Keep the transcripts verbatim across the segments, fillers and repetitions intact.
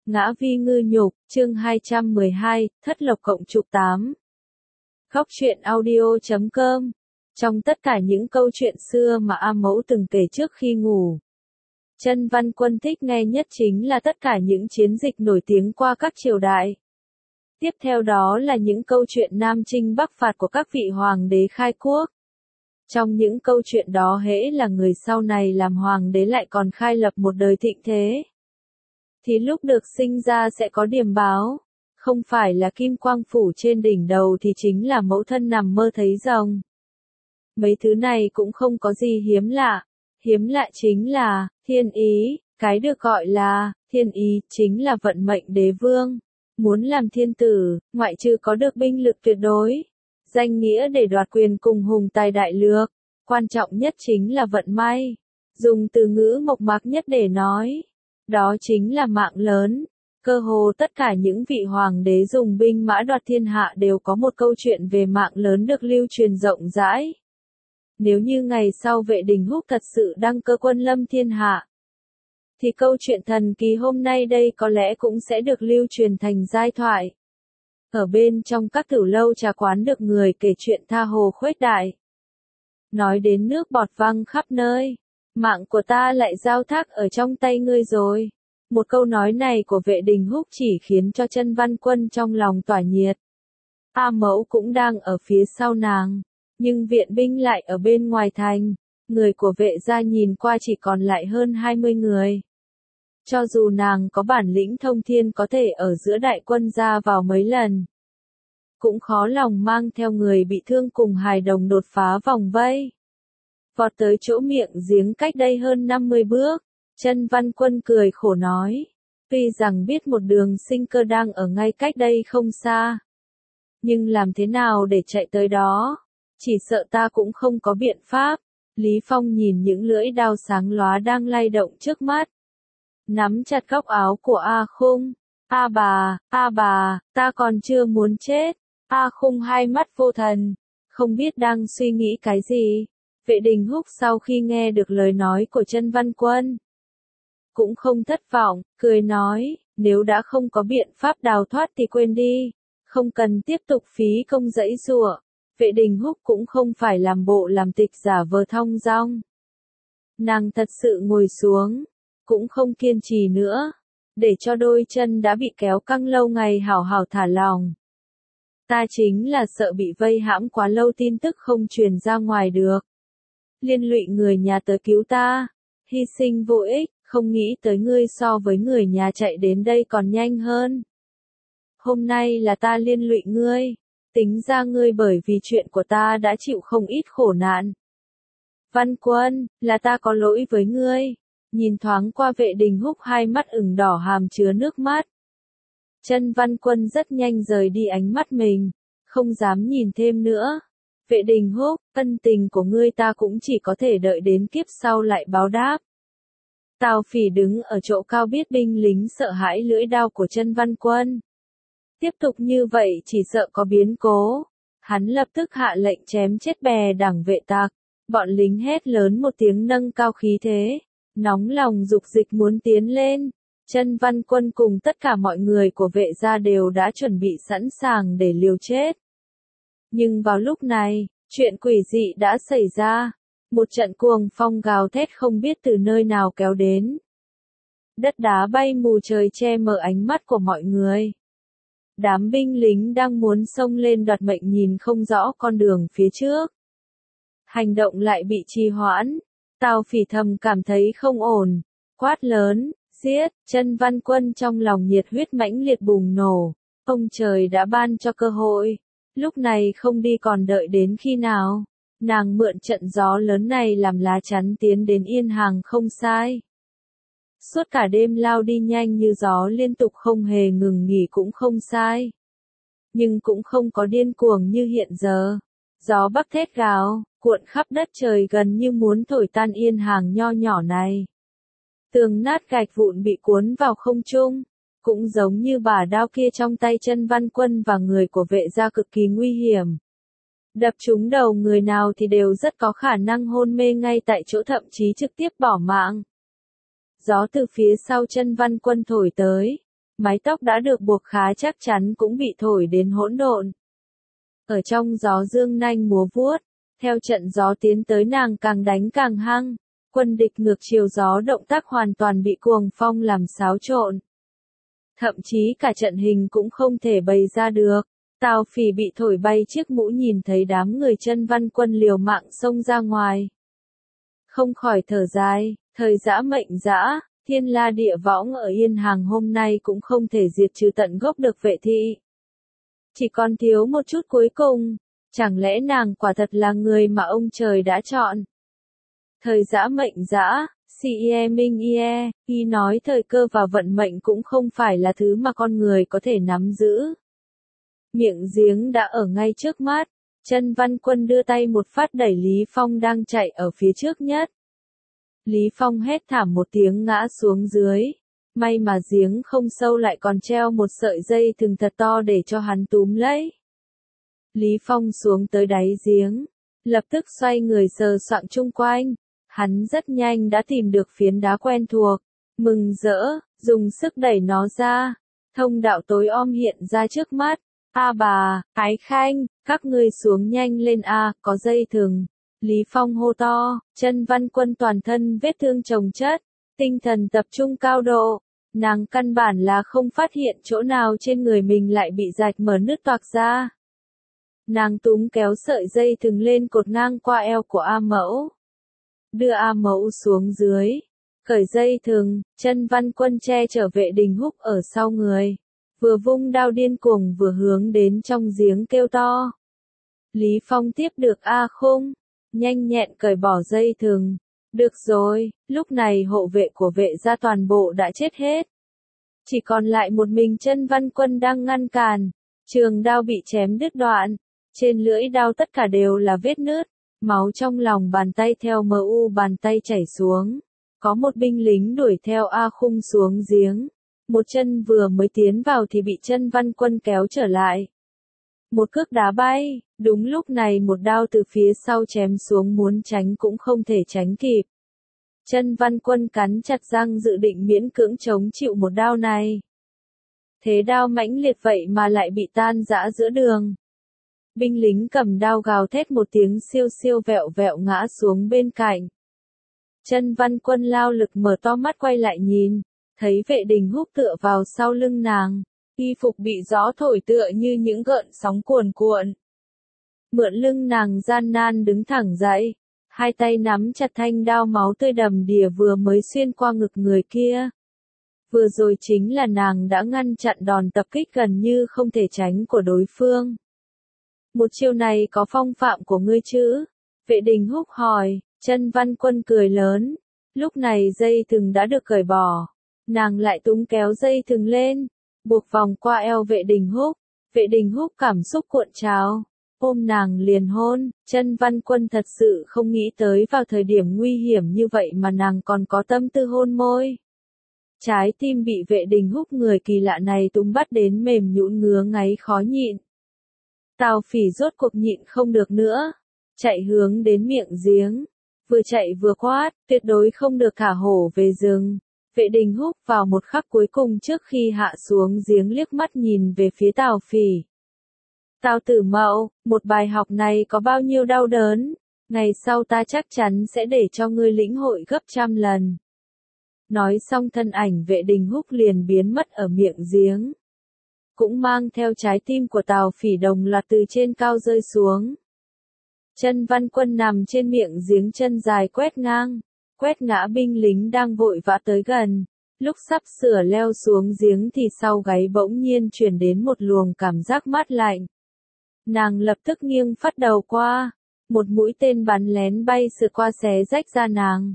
Ngã vi ngư nhục, chương hai trăm mười hai, thất lộc cộng trục tám. Góc truyện audio chấm com. Trong tất cả những câu chuyện xưa mà A Mẫu từng kể trước khi ngủ, Chân Văn Quân thích nghe nhất chính là tất cả những chiến dịch nổi tiếng qua các triều đại. Tiếp theo đó là những câu chuyện Nam Chinh Bắc Phạt của các vị hoàng đế khai quốc. Trong những câu chuyện đó hễ là người sau này làm hoàng đế lại còn khai lập một đời thịnh thế, thì lúc được sinh ra sẽ có điềm báo, không phải là kim quang phủ trên đỉnh đầu thì chính là mẫu thân nằm mơ thấy rồng. Mấy thứ này cũng không có gì hiếm lạ, hiếm lạ chính là thiên ý, cái được gọi là thiên ý chính là vận mệnh đế vương. Muốn làm thiên tử, ngoại trừ có được binh lực tuyệt đối, danh nghĩa để đoạt quyền cùng hùng tài đại lược, quan trọng nhất chính là vận may. Dùng từ ngữ mộc mạc nhất để nói, đó chính là mạng lớn. Cơ hồ tất cả những vị hoàng đế dùng binh mã đoạt thiên hạ đều có một câu chuyện về mạng lớn được lưu truyền rộng rãi. Nếu như ngày sau Vệ Đình Húc thật sự đăng cơ quân lâm thiên hạ, thì câu chuyện thần kỳ hôm nay đây có lẽ cũng sẽ được lưu truyền thành giai thoại. Ở bên trong các tử lâu trà quán được người kể chuyện tha hồ khuếch đại. Nói đến nước bọt văng khắp nơi, mạng của ta lại giao thác ở trong tay ngươi rồi. Một câu nói này của Vệ Đình Húc chỉ khiến cho Chân Văn Quân trong lòng tỏa nhiệt. A Mẫu cũng đang ở phía sau nàng, nhưng viện binh lại ở bên ngoài thành. Người của Vệ gia nhìn qua chỉ còn lại hơn hai mươi người. Cho dù nàng có bản lĩnh thông thiên có thể ở giữa đại quân ra vào mấy lần, cũng khó lòng mang theo người bị thương cùng hài đồng đột phá vòng vây. Vọt tới chỗ miệng giếng cách đây hơn năm mươi bước, Chân Văn Quân cười khổ nói, tuy rằng biết một đường sinh cơ đang ở ngay cách đây không xa, nhưng làm thế nào để chạy tới đó, chỉ sợ ta cũng không có biện pháp. Lý Phong nhìn những lưỡi đao sáng lóa đang lay động trước mắt, nắm chặt góc áo của A Khung. A bà, A bà, ta còn chưa muốn chết. A Khung hai mắt vô thần, không biết đang suy nghĩ cái gì. Vệ Đình Húc sau khi nghe được lời nói của Chân Văn Quân, cũng không thất vọng, cười nói, nếu đã không có biện pháp đào thoát thì quên đi, không cần tiếp tục phí công giãy giụa. Vệ Đình Húc cũng không phải làm bộ làm tịch giả vờ thong dong. Nàng thật sự ngồi xuống, cũng không kiên trì nữa, để cho đôi chân đã bị kéo căng lâu ngày hảo hảo thả lòng. Ta chính là sợ bị vây hãm quá lâu tin tức không truyền ra ngoài được, liên lụy người nhà tới cứu ta, hy sinh vô ích, không nghĩ tới ngươi so với người nhà chạy đến đây còn nhanh hơn. Hôm nay là ta liên lụy ngươi, tính ra ngươi bởi vì chuyện của ta đã chịu không ít khổ nạn. Văn Quân, là ta có lỗi với ngươi. Nhìn thoáng qua Vệ Đình Húc hai mắt ửng đỏ hàm chứa nước mắt. Chân Văn Quân rất nhanh rời đi ánh mắt mình, không dám nhìn thêm nữa. Vệ Đình Húc, ân tình của ngươi ta cũng chỉ có thể đợi đến kiếp sau lại báo đáp. Tào Phỉ đứng ở chỗ cao biết binh lính sợ hãi lưỡi đao của Chân Văn Quân. Tiếp tục như vậy chỉ sợ có biến cố. Hắn lập tức hạ lệnh chém chết bè đảng vệ tặc. Bọn lính hét lớn một tiếng nâng cao khí thế, nóng lòng dục dịch muốn tiến lên. Chân Văn Quân cùng tất cả mọi người của Vệ gia đều đã chuẩn bị sẵn sàng để liều chết. Nhưng vào lúc này, chuyện quỷ dị đã xảy ra. Một trận cuồng phong gào thét không biết từ nơi nào kéo đến. Đất đá bay mù trời che mờ ánh mắt của mọi người. Đám binh lính đang muốn xông lên đoạt mệnh nhìn không rõ con đường phía trước. Hành động lại bị trì hoãn. Tào Phỉ thầm cảm thấy không ổn. Quát lớn, giết. Chân Văn Quân trong lòng nhiệt huyết mãnh liệt bùng nổ. Ông trời đã ban cho cơ hội. Lúc này không đi còn đợi đến khi nào. Nàng mượn trận gió lớn này làm lá chắn tiến đến Yên Hàng không sai. Suốt cả đêm lao đi nhanh như gió liên tục không hề ngừng nghỉ cũng không sai. Nhưng cũng không có điên cuồng như hiện giờ. Gió bắc thét gào, cuộn khắp đất trời gần như muốn thổi tan Yên Hàng nho nhỏ này. Tường nát gạch vụn bị cuốn vào không trung. Cũng giống như bả đao kia trong tay Chân Văn Quân và người của Vệ gia cực kỳ nguy hiểm. Đập trúng đầu người nào thì đều rất có khả năng hôn mê ngay tại chỗ thậm chí trực tiếp bỏ mạng. Gió từ phía sau Chân Văn Quân thổi tới, Mái tóc đã được buộc khá chắc chắn cũng bị thổi đến hỗn độn. Ở trong gió dương nanh múa vuốt, theo trận gió tiến tới nàng càng đánh càng hăng, quân địch ngược chiều gió động tác hoàn toàn bị cuồng phong làm xáo trộn. Thậm chí cả trận hình cũng không thể bày ra được. Tào Phỉ bị thổi bay chiếc mũ nhìn thấy đám người Chân Văn Quân liều mạng xông ra ngoài. Không khỏi thở dài, thời dã mệnh dã, thiên la địa võng ở Yên Hàng hôm nay cũng không thể diệt trừ tận gốc được Vệ thị. Chỉ còn thiếu một chút cuối cùng, chẳng lẽ nàng quả thật là người mà ông trời đã chọn? Thời dã mệnh dã, si ie minh ie, y nói thời cơ và vận mệnh cũng không phải là thứ mà con người có thể nắm giữ. Miệng giếng đã ở ngay trước mắt, Chân Văn Quân đưa tay một phát đẩy Lý Phong đang chạy ở phía trước nhất. Lý Phong hét thảm một tiếng ngã xuống dưới. May mà giếng không sâu lại còn treo một sợi dây thừng thật to để cho hắn túm lấy. Lý Phong xuống tới đáy giếng, lập tức xoay người sờ soạng chung quanh. Hắn rất nhanh đã tìm được phiến đá quen thuộc, mừng rỡ, dùng sức đẩy nó ra. Thông đạo tối om hiện ra trước mắt. A bà, Ái Khanh, các ngươi xuống nhanh lên a, có dây thừng. Lý Phong hô to, Chân Văn Quân toàn thân vết thương chồng chất, tinh thần tập trung cao độ. Nàng căn bản là không phát hiện chỗ nào trên người mình lại bị rạch mở nứt toạc ra. Nàng túm kéo sợi dây thừng lên cột ngang qua eo của A Mẫu. Đưa A Mẫu xuống dưới. Cởi dây thừng, Chân Văn Quân che chở Vệ Đình Húc ở sau người. Vừa vung đao điên cuồng vừa hướng đến trong giếng kêu to. Lý Phong tiếp được A Khung. Nhanh nhẹn cởi bỏ dây thừng. Được rồi, lúc này hộ vệ của Vệ gia toàn bộ đã chết hết. Chỉ còn lại một mình Chân Văn Quân đang ngăn cản. Trường đao bị chém đứt đoạn. Trên lưỡi đao tất cả đều là vết nứt. Máu trong lòng bàn tay theo mờ u bàn tay chảy xuống. Có một binh lính đuổi theo A Khung xuống giếng. Một chân vừa mới tiến vào thì bị Chân Văn Quân kéo trở lại. Một cước đá bay, đúng lúc này một đao từ phía sau chém xuống muốn tránh cũng không thể tránh kịp. Chân Văn Quân cắn chặt răng dự định miễn cưỡng chống chịu một đao này. Thế đao mãnh liệt vậy mà lại bị tan rã giữa đường. Binh lính cầm đao gào thét một tiếng siêu siêu vẹo vẹo ngã xuống bên cạnh. Chân Văn Quân lao lực mở to mắt quay lại nhìn, thấy Vệ Đình Húc tựa vào sau lưng nàng, y phục bị gió thổi tựa như những gợn sóng cuồn cuộn. Mượn lưng nàng gian nan đứng thẳng dậy, hai tay nắm chặt thanh đao máu tươi đầm đìa vừa mới xuyên qua ngực người kia. Vừa rồi chính là nàng đã ngăn chặn đòn tập kích gần như không thể tránh của đối phương. Một chiêu này có phong phạm của ngươi chứ? Vệ Đình Húc hỏi. Chân Văn Quân cười lớn. Lúc này dây thừng đã được cởi bỏ. Nàng lại túm kéo dây thừng lên, buộc vòng qua eo Vệ Đình Húc. Vệ Đình Húc cảm xúc cuộn trào, ôm nàng liền hôn. Chân Văn Quân thật sự không nghĩ tới vào thời điểm nguy hiểm như vậy mà nàng còn có tâm tư hôn môi. Trái tim bị Vệ Đình Húc người kỳ lạ này túm bắt đến mềm nhũn ngứa ngáy khó nhịn. Tào Phỉ rốt cuộc nhịn không được nữa, chạy hướng đến miệng giếng, vừa chạy vừa quát, tuyệt đối không được thả hổ về rừng. Vệ Đình Húc vào một khắc cuối cùng trước khi hạ xuống giếng liếc mắt nhìn về phía Tào Phỉ. Tào Tử Mậu, một bài học này có bao nhiêu đau đớn, ngày sau ta chắc chắn sẽ để cho ngươi lĩnh hội gấp trăm lần. Nói xong thân ảnh Vệ Đình Húc liền biến mất ở miệng giếng. Cũng mang theo trái tim của Tào Phỉ đồng loạt từ trên cao rơi xuống. Chân Văn Quân nằm trên miệng giếng chân dài quét ngang, quét ngã binh lính đang vội vã tới gần. Lúc sắp sửa leo xuống giếng thì sau gáy bỗng nhiên truyền đến một luồng cảm giác mát lạnh. Nàng lập tức nghiêng phát đầu qua, một mũi tên bắn lén bay sượt qua xé rách da nàng.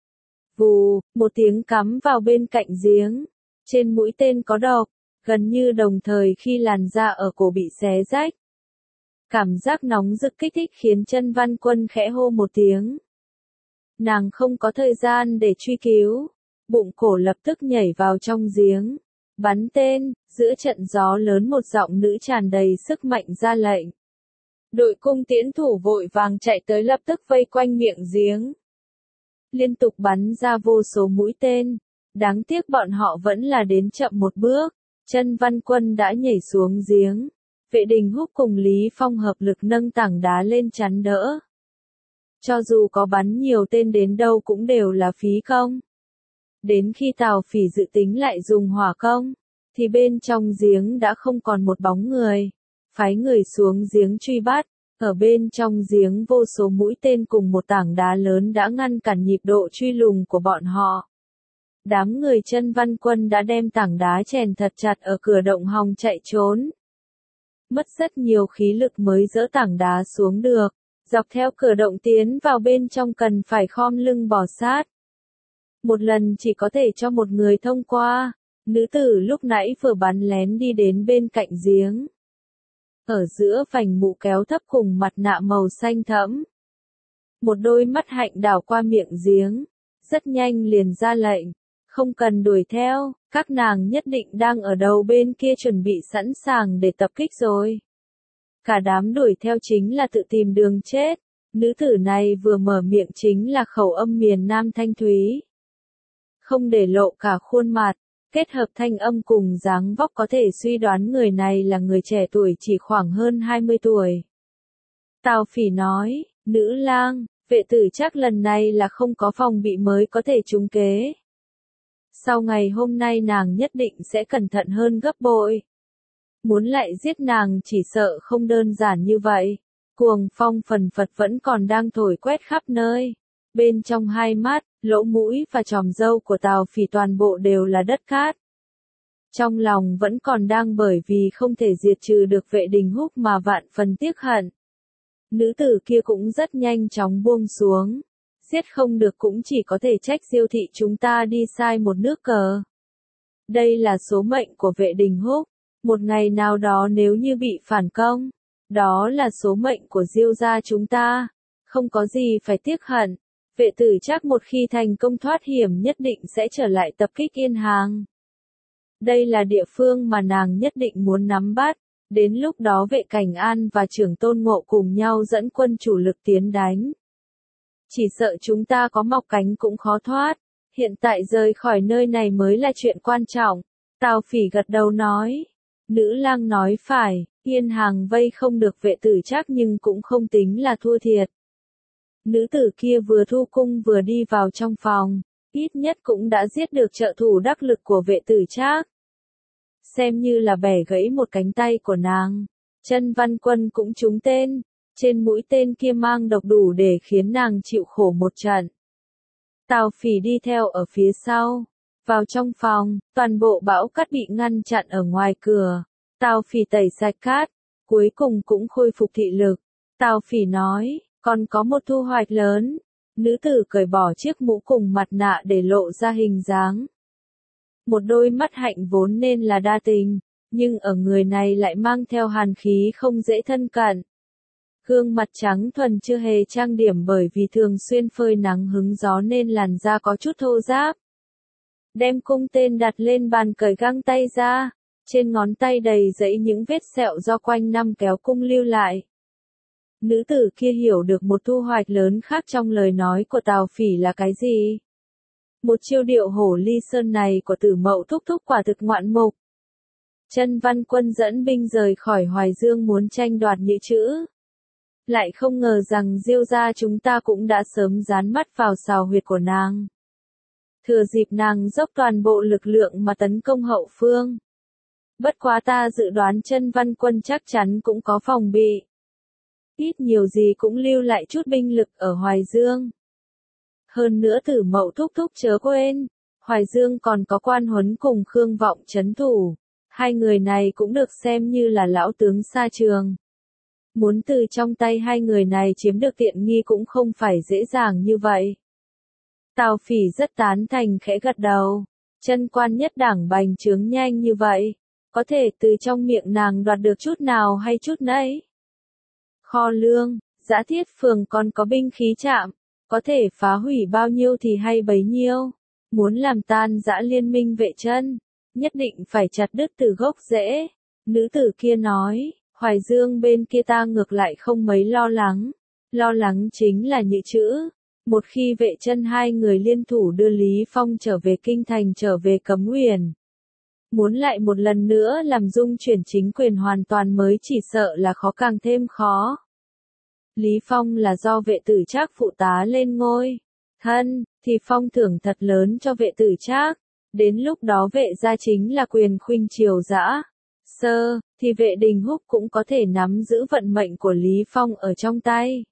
Vù, một tiếng cắm vào bên cạnh giếng. Trên mũi tên có độc, gần như đồng thời khi làn da ở cổ bị xé rách. Cảm giác nóng rực kích thích khiến Chân Văn Quân khẽ hô một tiếng. Nàng không có thời gian để truy cứu, bụng cổ lập tức nhảy vào trong giếng, bắn tên. Giữa trận gió lớn một giọng nữ tràn đầy sức mạnh ra lệnh. Đội cung tiễn thủ vội vàng chạy tới lập tức vây quanh miệng giếng. Liên tục bắn ra vô số mũi tên, đáng tiếc bọn họ vẫn là đến chậm một bước. Chân Văn Quân đã nhảy xuống giếng. Vệ Đình Húc cùng Lý Phong hợp lực nâng tảng đá lên chắn đỡ. Cho dù có bắn nhiều tên đến đâu cũng đều là phí công. Đến khi Tào Phỉ dự tính lại dùng hỏa công, thì bên trong giếng đã không còn một bóng người. Phái người xuống giếng truy bắt, ở bên trong giếng vô số mũi tên cùng một tảng đá lớn đã ngăn cản nhịp độ truy lùng của bọn họ. Đám người Chân Văn Quân đã đem tảng đá chèn thật chặt ở cửa động hòng chạy trốn. Mất rất nhiều khí lực mới dỡ tảng đá xuống được, dọc theo cửa động tiến vào bên trong cần phải khom lưng bò sát. Một lần chỉ có thể cho một người thông qua, nữ tử lúc nãy vừa bắn lén đi đến bên cạnh giếng. Ở giữa vành mũ kéo thấp cùng mặt nạ màu xanh thẫm. Một đôi mắt hạnh đảo qua miệng giếng, rất nhanh liền ra lệnh, không cần đuổi theo, các nàng nhất định đang ở đầu bên kia chuẩn bị sẵn sàng để tập kích rồi. Cả đám đuổi theo chính là tự tìm đường chết, nữ tử này vừa mở miệng chính là khẩu âm miền Nam thanh thúy. Không để lộ cả khuôn mặt, kết hợp thanh âm cùng dáng vóc có thể suy đoán người này là người trẻ tuổi chỉ khoảng hơn hai mươi tuổi. Tào Phỉ nói, nữ lang, vệ tử chắc lần này là không có phòng bị mới có thể trúng kế. Sau ngày hôm nay nàng nhất định sẽ cẩn thận hơn gấp bội. Muốn lại giết nàng chỉ sợ không đơn giản như vậy. Cuồng phong phần phật vẫn còn đang thổi quét khắp nơi. Bên trong hai mắt, lỗ mũi và tròm râu của Tào Phỉ toàn bộ đều là đất cát. Trong lòng vẫn còn đang bởi vì không thể diệt trừ được Vệ Đình Húc mà vạn phần tiếc hận. Nữ tử kia cũng rất nhanh chóng buông xuống. Giết không được cũng chỉ có thể trách Diêu thị chúng ta đi sai một nước cờ. Đây là số mệnh của Vệ Đình Húc. Một ngày nào đó nếu như bị phản công, đó là số mệnh của Diêu gia chúng ta. Không có gì phải tiếc hận. Vệ tử chắc một khi thành công thoát hiểm nhất định sẽ trở lại tập kích Yên Hàng. Đây là địa phương mà nàng nhất định muốn nắm bắt. Đến lúc đó Vệ Cảnh An và Trưởng Tôn Ngộ cùng nhau dẫn quân chủ lực tiến đánh. Chỉ sợ chúng ta có mọc cánh cũng khó thoát. Hiện tại rời khỏi nơi này mới là chuyện quan trọng. Tào Phỉ gật đầu nói. Nữ lang nói phải, Yên Hàng vây không được vệ tử chắc nhưng cũng không tính là thua thiệt. Nữ tử kia vừa thu cung vừa đi vào trong phòng, ít nhất cũng đã giết được trợ thủ đắc lực của vệ tử trác. Xem như là bẻ gãy một cánh tay của nàng. Chân Văn Quân cũng trúng tên, trên mũi tên kia mang độc đủ để khiến nàng chịu khổ một trận. Tào Phỉ đi theo ở phía sau, vào trong phòng, toàn bộ bão cát bị ngăn chặn ở ngoài cửa. Tào Phỉ tẩy sạch cát, cuối cùng cũng khôi phục thị lực. Tào Phỉ nói, còn có một thu hoạch lớn. Nữ tử cởi bỏ chiếc mũ cùng mặt nạ để lộ ra hình dáng. Một đôi mắt hạnh vốn nên là đa tình, nhưng ở người này lại mang theo hàn khí không dễ thân cận. Gương mặt trắng thuần chưa hề trang điểm bởi vì thường xuyên phơi nắng hứng gió nên làn da có chút thô ráp. Đem cung tên đặt lên bàn cởi găng tay ra, trên ngón tay đầy dẫy những vết sẹo do quanh năm kéo cung lưu lại. Nữ tử kia hiểu được một thu hoạch lớn khác trong lời nói của Tào Phỉ là cái gì. Một chiêu điệu hổ ly sơn này của Tử Mậu thúc thúc quả thực ngoạn mục. Chân Văn Quân dẫn binh rời khỏi Hoài Dương muốn tranh đoạt Nhữ Chữ. Lại không ngờ rằng Diêu gia chúng ta cũng đã sớm dán mắt vào sào huyệt của nàng. Thừa dịp nàng dốc toàn bộ lực lượng mà tấn công hậu phương. Bất quá ta dự đoán Chân Văn Quân chắc chắn cũng có phòng bị. Ít nhiều gì cũng lưu lại chút binh lực ở Hoài Dương. Hơn nữa Tử Mậu thúc thúc chớ quên, Hoài Dương còn có Quan Huấn cùng Khương Vọng trấn thủ. Hai người này cũng được xem như là lão tướng xa trường. Muốn từ trong tay hai người này chiếm được tiện nghi cũng không phải dễ dàng như vậy. Tào Phỉ rất tán thành khẽ gật đầu. Chân quan nhất đảng bành trướng nhanh như vậy, có thể từ trong miệng nàng đoạt được chút nào hay chút nấy. Kho lương, Dã Thiết phường còn có binh khí chạm, có thể phá hủy bao nhiêu thì hay bấy nhiêu. Muốn làm tan dã liên minh Vệ Chân, nhất định phải chặt đứt từ gốc rễ. Nữ tử kia nói, Hoài Dương bên kia ta ngược lại không mấy lo lắng. Lo lắng chính là Nhữ Chữ. Một khi Vệ Chân hai người liên thủ đưa Lý Phong trở về kinh thành trở về Cấm Uyển, Muốn lại một lần nữa làm dung chuyển chính quyền hoàn toàn mới chỉ sợ là khó càng thêm khó. Lý Phong là do vệ tử Trác phụ tá lên ngôi. Thân, thì phong thưởng thật lớn cho vệ tử Trác. Đến lúc đó vệ gia chính là quyền khuynh triều dã. Sơ, thì vệ Đình Húc cũng có thể nắm giữ vận mệnh của Lý Phong ở trong tay.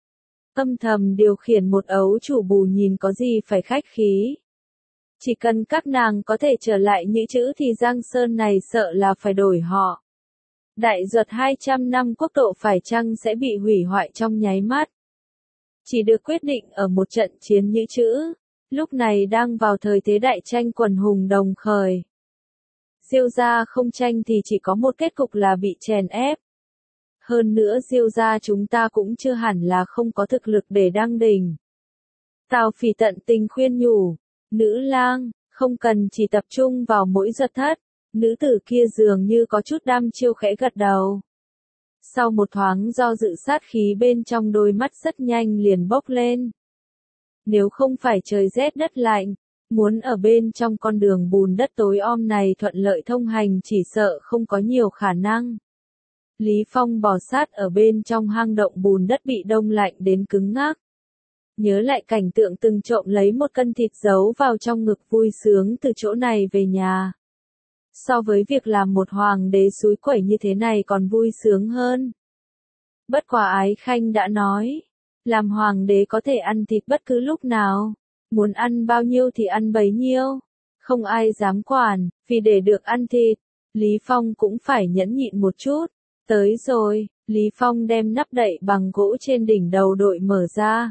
Âm thầm điều khiển một ấu chủ bù nhìn có gì phải khách khí. Chỉ cần các nàng có thể trở lại Nhữ Chữ thì Giang Sơn này sợ là phải đổi họ. Đại Duật hai trăm năm quốc độ phải chăng sẽ bị hủy hoại trong nháy mắt. Chỉ được quyết định ở một trận chiến Nhữ Chữ, lúc này đang vào thời thế đại tranh quần hùng đồng khởi. Diêu gia không tranh thì chỉ có một kết cục là bị chèn ép. Hơn nữa Diêu gia chúng ta cũng chưa hẳn là không có thực lực để đăng đỉnh. Tào Phỉ tận tình khuyên nhủ, nữ lang, không cần chỉ tập trung vào mỗi giật thất. Nữ tử kia dường như có chút đăm chiêu khẽ gật đầu. Sau một thoáng do dự sát khí bên trong đôi mắt rất nhanh liền bốc lên. Nếu không phải trời rét đất lạnh, muốn ở bên trong con đường bùn đất tối om này thuận lợi thông hành chỉ sợ không có nhiều khả năng. Lý Phong bò sát ở bên trong hang động bùn đất bị đông lạnh đến cứng ngắc. Nhớ lại cảnh tượng từng trộm lấy một cân thịt giấu vào trong ngực vui sướng từ chỗ này về nhà. So với việc làm một hoàng đế suối quẩy như thế này còn vui sướng hơn. Bất quá Ái Khanh đã nói, làm hoàng đế có thể ăn thịt bất cứ lúc nào, muốn ăn bao nhiêu thì ăn bấy nhiêu, không ai dám quản, vì để được ăn thịt, Lý Phong cũng phải nhẫn nhịn một chút. Tới rồi, Lý Phong đem nắp đậy bằng gỗ trên đỉnh đầu đội mở ra.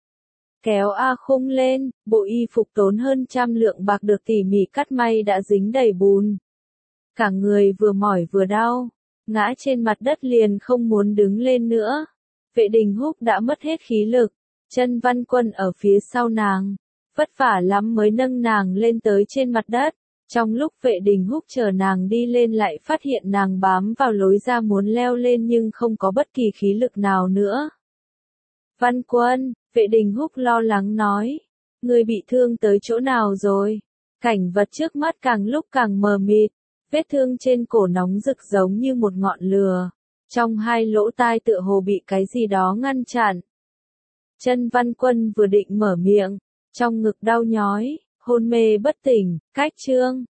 Kéo A Khung lên, bộ y phục tốn hơn trăm lượng bạc được tỉ mỉ cắt may đã dính đầy bùn. Cả người vừa mỏi vừa đau, ngã trên mặt đất liền không muốn đứng lên nữa. Vệ Đình Húc đã mất hết khí lực, Chân Văn Quân ở phía sau nàng, vất vả lắm mới nâng nàng lên tới trên mặt đất. Trong lúc Vệ Đình Húc chờ nàng đi lên lại phát hiện nàng bám vào lối ra muốn leo lên nhưng không có bất kỳ khí lực nào nữa. Văn Quân, Vệ Đình Húc lo lắng nói, người bị thương tới chỗ nào rồi? Cảnh vật trước mắt càng lúc càng mờ mịt. Vết thương trên cổ nóng rực giống như một ngọn lửa. Trong hai lỗ tai tựa hồ bị cái gì đó ngăn chặn. Chân Văn Quân vừa định mở miệng, trong ngực đau nhói, hôn mê bất tỉnh, cách chương.